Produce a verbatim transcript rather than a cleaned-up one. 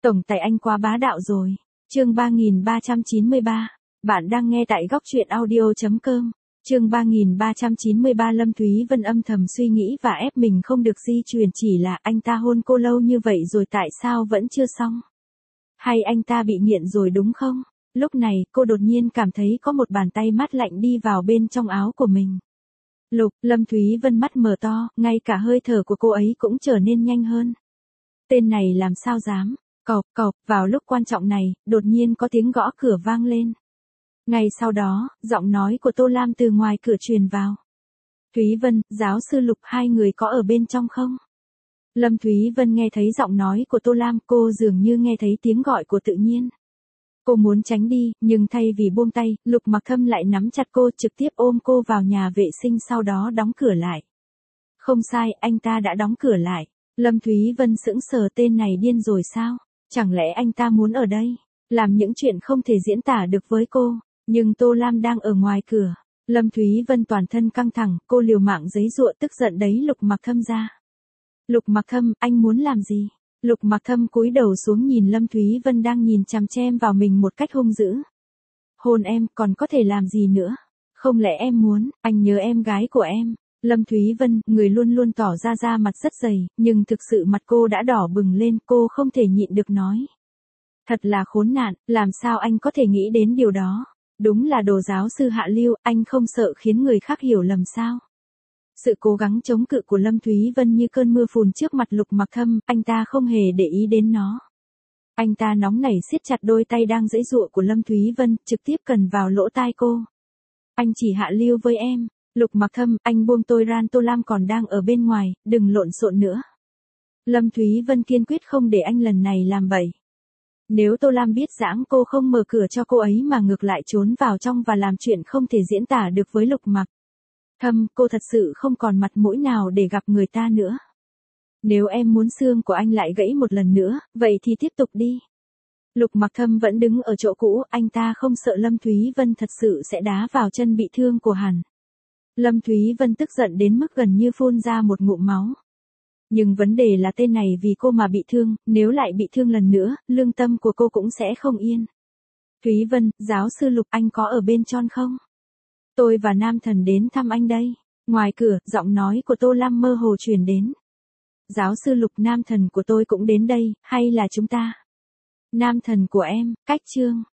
Tổng tài anh quá bá đạo rồi. Chương ba nghìn ba trăm chín mươi ba. Bạn đang nghe tại góc truyện audio chấm com. Chương ba nghìn ba trăm chín mươi ba. Lâm Thúy Vân âm thầm suy nghĩ và ép mình không được di chuyển, chỉ là anh ta hôn cô lâu như vậy rồi tại sao vẫn chưa xong? Hay anh ta bị nghiện rồi đúng không? Lúc này, cô đột nhiên cảm thấy có một bàn tay mát lạnh đi vào bên trong áo của mình. Lục, Lâm Thúy Vân mắt mở to, ngay cả hơi thở của cô ấy cũng trở nên nhanh hơn. Tên này làm sao dám? Cộp, cộp, vào lúc quan trọng này, đột nhiên có tiếng gõ cửa vang lên. Ngay sau đó, giọng nói của Tô Lam từ ngoài cửa truyền vào. Thúy Vân, giáo sư Lục, hai người có ở bên trong không? Lâm Thúy Vân nghe thấy giọng nói của Tô Lam, cô dường như nghe thấy tiếng gọi của tự nhiên. Cô muốn tránh đi, nhưng thay vì buông tay, Lục Mặc Thâm lại nắm chặt cô, trực tiếp ôm cô vào nhà vệ sinh, sau đó đóng cửa lại. Không sai, anh ta đã đóng cửa lại. Lâm Thúy Vân sững sờ, tên này điên rồi sao? Chẳng lẽ anh ta muốn ở đây làm những chuyện không thể diễn tả được với cô? Nhưng Tô Lam đang ở ngoài cửa. Lâm Thúy Vân toàn thân căng thẳng, cô liều mạng giãy giụa, tức giận đẩy Lục Mặc Thâm ra. Lục Mặc Thâm, anh muốn làm gì? Lục Mặc Thâm cúi đầu xuống nhìn Lâm Thúy Vân đang nhìn chằm chằm vào mình một cách hung dữ. Hôn em, còn có thể làm gì nữa? Không lẽ em muốn, anh nhớ em gái của em? Lâm Thúy Vân, người luôn luôn tỏ ra da mặt rất dày, nhưng thực sự mặt cô đã đỏ bừng lên, cô không thể nhịn được nói. Thật là khốn nạn, làm sao anh có thể nghĩ đến điều đó? Đúng là đồ giáo sư hạ lưu, anh không sợ khiến người khác hiểu lầm sao? Sự cố gắng chống cự của Lâm Thúy Vân như cơn mưa phùn trước mặt Lục Mặc Thâm, anh ta không hề để ý đến nó. Anh ta nóng nảy siết chặt đôi tay đang giãy giụa của Lâm Thúy Vân, trực tiếp cần vào lỗ tai cô. Anh chỉ hạ lưu với em. Lục Mặc Thâm, anh buông tôi ra, Tô Lam còn đang ở bên ngoài, đừng lộn xộn nữa. Lâm Thúy Vân kiên quyết không để anh lần này làm bậy. Nếu Tô Lam biết rằng cô không mở cửa cho cô ấy mà ngược lại trốn vào trong và làm chuyện không thể diễn tả được với Lục Mặc Thâm, cô thật sự không còn mặt mũi nào để gặp người ta nữa. Nếu em muốn xương của anh lại gãy một lần nữa, vậy thì tiếp tục đi. Lục Mặc Thâm vẫn đứng ở chỗ cũ, anh ta không sợ Lâm Thúy Vân thật sự sẽ đá vào chân bị thương của hắn. Lâm Thúy Vân tức giận đến mức gần như phun ra một ngụm máu. Nhưng vấn đề là tên này vì cô mà bị thương, nếu lại bị thương lần nữa, lương tâm của cô cũng sẽ không yên. Thúy Vân, giáo sư Lục, anh có ở bên trong không? Tôi và Nam Thần đến thăm anh đây. Ngoài cửa, giọng nói của Tô Lam mơ hồ truyền đến. Giáo sư Lục, Nam Thần của tôi cũng đến đây, hay là chúng ta? Nam Thần của em, cách chương.